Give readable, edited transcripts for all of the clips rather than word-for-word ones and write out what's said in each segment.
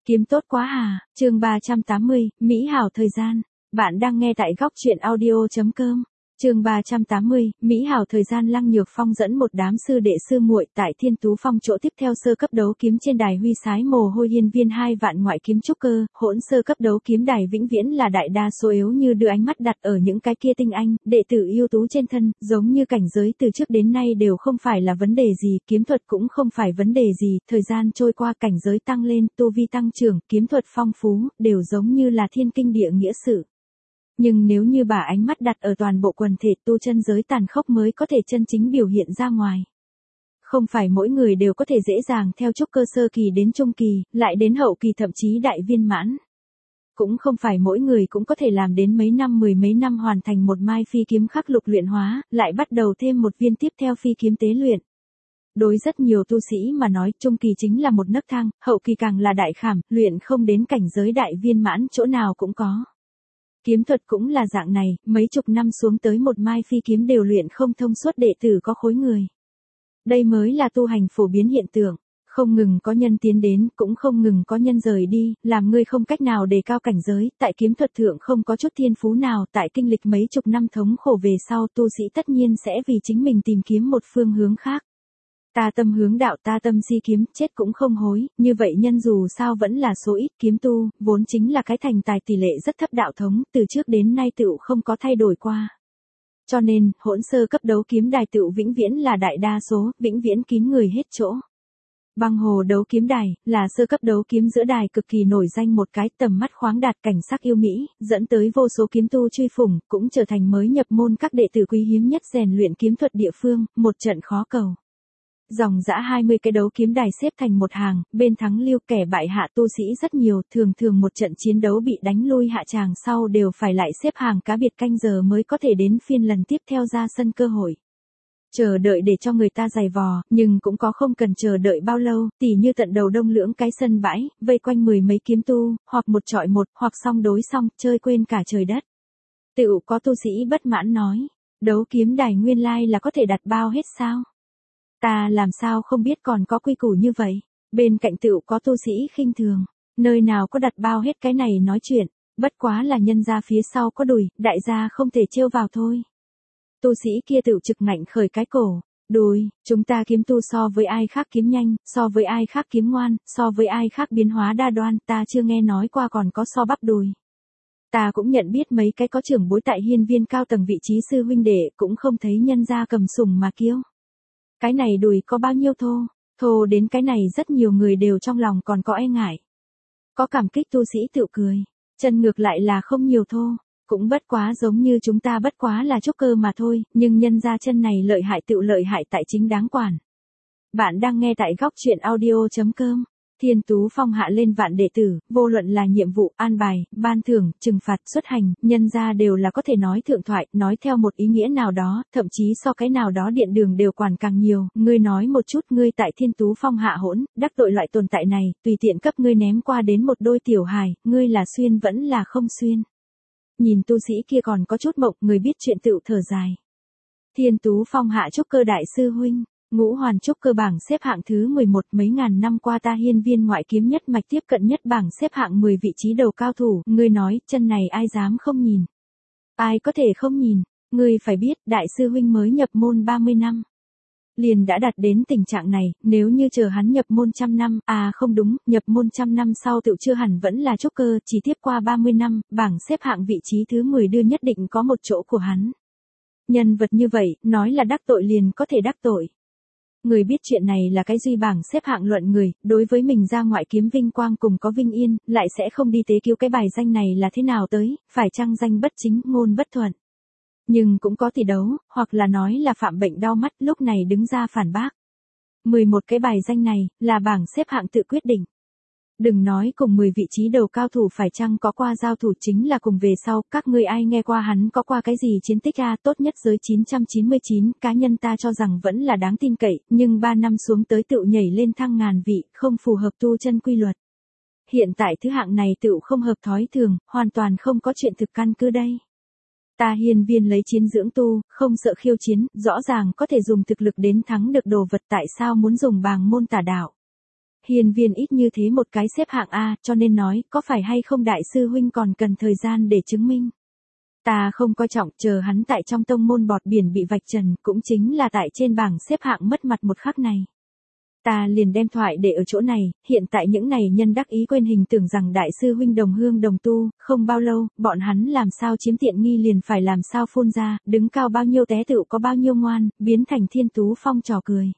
Kiếm tốt quá à, chương 380, Mỹ hảo thời gian. Bạn đang nghe tại góc truyện audio.com. Chương 380, Mỹ hảo thời gian. Lăng Nhược Phong dẫn một đám sư đệ sư muội tại Thiên Tú Phong chỗ tiếp theo sơ cấp đấu kiếm trên đài huy sái mồ hôi hiên viên 2 vạn ngoại kiếm trúc cơ, hỗn sơ cấp đấu kiếm đài vĩnh viễn là đại đa số yếu như đưa ánh mắt đặt ở những cái kia tinh anh, đệ tử ưu tú trên thân, giống như cảnh giới từ trước đến nay đều không phải là vấn đề gì, kiếm thuật cũng không phải vấn đề gì, thời gian trôi qua cảnh giới tăng lên, tu vi tăng trưởng, kiếm thuật phong phú, đều giống như là thiên kinh địa nghĩa sự. Nhưng nếu như bà ánh mắt đặt ở toàn bộ quần thể tu chân giới tàn khốc mới có thể chân chính biểu hiện ra ngoài. Không phải mỗi người đều có thể dễ dàng theo trúc cơ sơ kỳ đến trung kỳ, lại đến hậu kỳ thậm chí đại viên mãn. Cũng không phải mỗi người cũng có thể làm đến mấy năm mười mấy năm hoàn thành một mai phi kiếm khắc lục luyện hóa, lại bắt đầu thêm một viên tiếp theo phi kiếm tế luyện. Đối rất nhiều tu sĩ mà nói trung kỳ chính là một nấc thang, hậu kỳ càng là đại khảm, luyện không đến cảnh giới đại viên mãn chỗ nào cũng có. Kiếm thuật cũng là dạng này, mấy chục năm xuống tới một mai phi kiếm đều luyện không thông suốt đệ tử có khối người. Đây mới là tu hành phổ biến hiện tượng, không ngừng có nhân tiến đến, cũng không ngừng có nhân rời đi, làm ngươi không cách nào đề cao cảnh giới, tại kiếm thuật thượng không có chút thiên phú nào, tại kinh lịch mấy chục năm thống khổ về sau tu sĩ tất nhiên sẽ vì chính mình tìm kiếm một phương hướng khác. Ta tâm hướng đạo, ta tâm si kiếm, chết cũng không hối, như vậy nhân dù sao vẫn là số ít, kiếm tu, vốn chính là cái thành tài tỷ lệ rất thấp đạo thống, từ trước đến nay tựu không có thay đổi qua. Cho nên, hỗn sơ cấp đấu kiếm đài tựu vĩnh viễn là đại đa số, vĩnh viễn kín người hết chỗ. Băng hồ đấu kiếm đài, là sơ cấp đấu kiếm giữa đài cực kỳ nổi danh một cái, tầm mắt khoáng đạt, cảnh sắc yêu mỹ, dẫn tới vô số kiếm tu truy phủng, cũng trở thành mới nhập môn các đệ tử quý hiếm nhất rèn luyện kiếm thuật địa phương, một trận khó cầu. Dòng dã 20 cái đấu kiếm đài xếp thành một hàng, bên thắng lưu kẻ bại hạ tu sĩ rất nhiều, thường thường một trận chiến đấu bị đánh lui hạ tràng sau đều phải lại xếp hàng cá biệt canh giờ mới có thể đến phiên lần tiếp theo ra sân cơ hội. Chờ đợi để cho người ta giày vò, nhưng cũng có không cần chờ đợi bao lâu, tỉ như tận đầu đông lưỡng cái sân bãi, vây quanh mười mấy kiếm tu, hoặc một chọi một, hoặc song đối song, chơi quên cả trời đất. Tựu có tu sĩ bất mãn nói, đấu kiếm đài nguyên lai là có thể đặt bao hết sao? Ta làm sao không biết còn có quy củ như vậy, bên cạnh tựu có tu sĩ khinh thường, nơi nào có đặt bao hết cái này nói chuyện, bất quá là nhân ra phía sau có đùi, đại gia không thể trêu vào thôi. Tu sĩ kia tựu trực ngạnh khởi cái cổ, đùi, chúng ta kiếm tu so với ai khác kiếm nhanh, so với ai khác kiếm ngoan, so với ai khác biến hóa đa đoan, ta chưa nghe nói qua còn có so bắp đùi. Ta cũng nhận biết mấy cái có trưởng bối tại hiên viên cao tầng vị trí sư huynh đệ, cũng không thấy nhân ra cầm sủng mà kiêu. Cái này đùi có bao nhiêu thô đến cái này rất nhiều người đều trong lòng còn có e ngại. Có cảm kích tu sĩ tự cười, chân ngược lại là không nhiều thô, cũng bất quá giống như chúng ta bất quá là trúc cơ mà thôi, nhưng nhân ra chân này lợi hại tự lợi hại tại chính đáng quản. Bạn đang nghe tại góc truyện audio.com. Thiên Tú Phong hạ lên vạn đệ tử, vô luận là nhiệm vụ, an bài, ban thưởng, trừng phạt, xuất hành, nhân ra đều là có thể nói thượng thoại, nói theo một ý nghĩa nào đó, thậm chí so cái nào đó điện đường đều quản càng nhiều, ngươi nói một chút ngươi tại Thiên Tú Phong hạ hỗn, đắc tội loại tồn tại này, tùy tiện cấp ngươi ném qua đến một đôi tiểu hài, ngươi là xuyên vẫn là không xuyên. Nhìn tu sĩ kia còn có chút mộng, người biết chuyện tựu thở dài. Thiên Tú Phong hạ trúc cơ đại sư huynh. Ngũ hoàn trúc cơ bảng xếp hạng thứ 11, mấy ngàn năm qua ta hiên viên ngoại kiếm nhất mạch tiếp cận nhất bảng xếp hạng 10 vị trí đầu cao thủ, ngươi nói, chân này ai dám không nhìn. Ai có thể không nhìn, ngươi phải biết, đại sư huynh mới nhập môn 30 năm. Liền đã đạt đến tình trạng này, nếu như chờ hắn nhập môn 100 năm, không đúng, nhập môn 100 năm sau tựu chưa hẳn vẫn là trúc cơ, chỉ tiếp qua 30 năm, bảng xếp hạng vị trí thứ 10 đưa nhất định có một chỗ của hắn. Nhân vật như vậy, nói là đắc tội liền có thể đắc tội. Người biết chuyện này là cái duy bảng xếp hạng luận người, đối với mình ra ngoại kiếm vinh quang cùng có vinh yên, lại sẽ không đi tế cứu cái bài danh này là thế nào tới, phải chăng danh bất chính, ngôn bất thuận. Nhưng cũng có tỷ đấu, hoặc là nói là phạm bệnh đau mắt, lúc này đứng ra phản bác. 11 cái bài danh này, là bảng xếp hạng tự quyết định. Đừng nói cùng 10 vị trí đầu cao thủ phải chăng có qua giao thủ chính là cùng về sau, các ngươi ai nghe qua hắn có qua cái gì chiến tích tốt nhất giới 999, cá nhân ta cho rằng vẫn là đáng tin cậy, nhưng 3 năm xuống tới tựu nhảy lên thăng ngàn vị, không phù hợp tu chân quy luật. Hiện tại thứ hạng này tựu không hợp thói thường, hoàn toàn không có chuyện thực căn cứ đây. Ta hiên viên lấy chiến dưỡng tu, không sợ khiêu chiến, rõ ràng có thể dùng thực lực đến thắng được đồ vật, tại sao muốn dùng bàng môn tà đạo. hiên viên ít như thế một cái xếp hạng A, cho nên nói, có phải hay không đại sư huynh còn cần thời gian để chứng minh. Ta không coi trọng, chờ hắn tại trong tông môn bọt biển bị vạch trần, cũng chính là tại trên bảng xếp hạng mất mặt một khắc này. Ta liền đem thoại để ở chỗ này, hiện tại những này nhân đắc ý quên hình tưởng rằng đại sư huynh đồng hương đồng tu, không bao lâu, bọn hắn làm sao chiếm tiện nghi liền phải làm sao phun ra, đứng cao bao nhiêu té tựu có bao nhiêu ngoan, biến thành Thiên Tú Phong trò cười.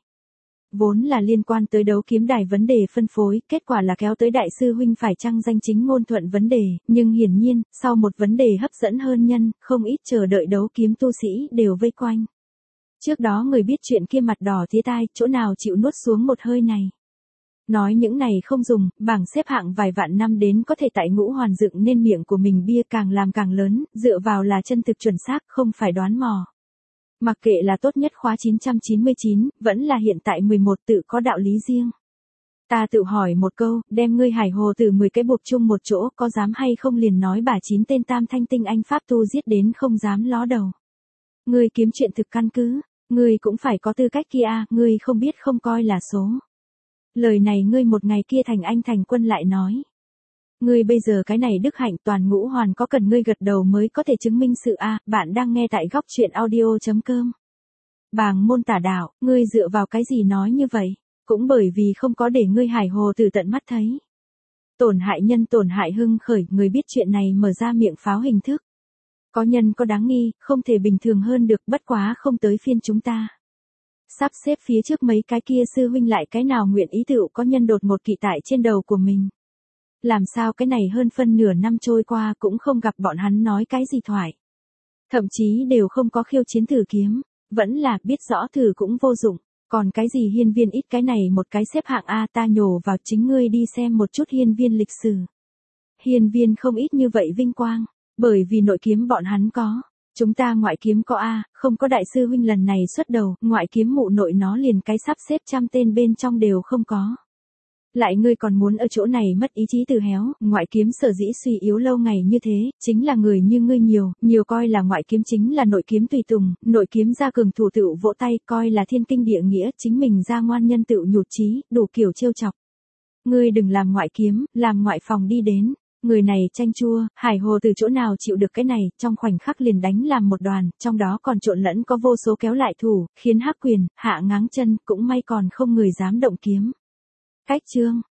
Vốn là liên quan tới đấu kiếm đài vấn đề phân phối, kết quả là kéo tới đại sư huynh phải chăng danh chính ngôn thuận vấn đề, nhưng hiển nhiên, sau một vấn đề hấp dẫn hơn nhân, không ít chờ đợi đấu kiếm tu sĩ đều vây quanh. Trước đó người biết chuyện kia mặt đỏ tía tai, chỗ nào chịu nuốt xuống một hơi này. Nói những này không dùng, bảng xếp hạng vài vạn năm đến có thể tại Ngũ Hoàn dựng nên miệng của mình bia càng làm càng lớn, dựa vào là chân thực chuẩn xác, không phải đoán mò. Mặc kệ là tốt nhất khóa 999, vẫn là hiện tại 11 tự có đạo lý riêng. Ta tự hỏi một câu, đem ngươi hải hồ từ 10 cái buộc chung một chỗ, có dám hay không liền nói bà 9 tên tam thanh tinh anh pháp tu giết đến không dám ló đầu. Ngươi kiếm chuyện thực căn cứ, ngươi cũng phải có tư cách kia a, ngươi không biết không coi là số. Lời này ngươi một ngày kia thành anh thành quân lại nói. Ngươi bây giờ cái này đức hạnh toàn Ngũ Hoàn có cần ngươi gật đầu mới có thể chứng minh sự a, bạn đang nghe tại góc truyện audio.com. Bàng môn tả đạo, ngươi dựa vào cái gì nói như vậy, cũng bởi vì không có để ngươi hải hồ từ tận mắt thấy. Tổn hại nhân tổn hại hưng khởi, người biết chuyện này mở ra miệng pháo hình thức. Có nhân có đáng nghi, không thể bình thường hơn được, bất quá không tới phiên chúng ta. Sắp xếp phía trước mấy cái kia sư huynh lại cái nào nguyện ý tựu có nhân đột một kỵ tại trên đầu của mình. Làm sao cái này hơn phân nửa năm trôi qua cũng không gặp bọn hắn nói cái gì thoại. Thậm chí đều không có khiêu chiến thử kiếm, vẫn là biết rõ thử cũng vô dụng. Còn cái gì hiên viên ít cái này một cái xếp hạng A, ta nhổ vào chính ngươi đi xem một chút hiên viên lịch sử. Hiên viên không ít như vậy vinh quang, bởi vì nội kiếm bọn hắn có. Chúng ta ngoại kiếm có A, không có đại sư huynh lần này xuất đầu, ngoại kiếm mụ nội nó liền cái sắp xếp trăm tên bên trong đều không có. Lại ngươi còn muốn ở chỗ này mất ý chí từ héo, ngoại kiếm sở dĩ suy yếu lâu ngày như thế, chính là người như ngươi nhiều coi là ngoại kiếm chính là nội kiếm tùy tùng, nội kiếm ra cường thủ tựu vỗ tay, coi là thiên kinh địa nghĩa, chính mình ra ngoan nhân tựu nhụt chí, đủ kiểu trêu chọc. Ngươi đừng làm ngoại kiếm, làm ngoại phòng đi đến. Người này chanh chua, hải hồ từ chỗ nào chịu được cái này, trong khoảnh khắc liền đánh làm một đoàn, trong đó còn trộn lẫn có vô số kéo lại thủ, khiến hắc quyền, hạ ngáng chân, cũng may còn không người dám động kiếm. Cách chương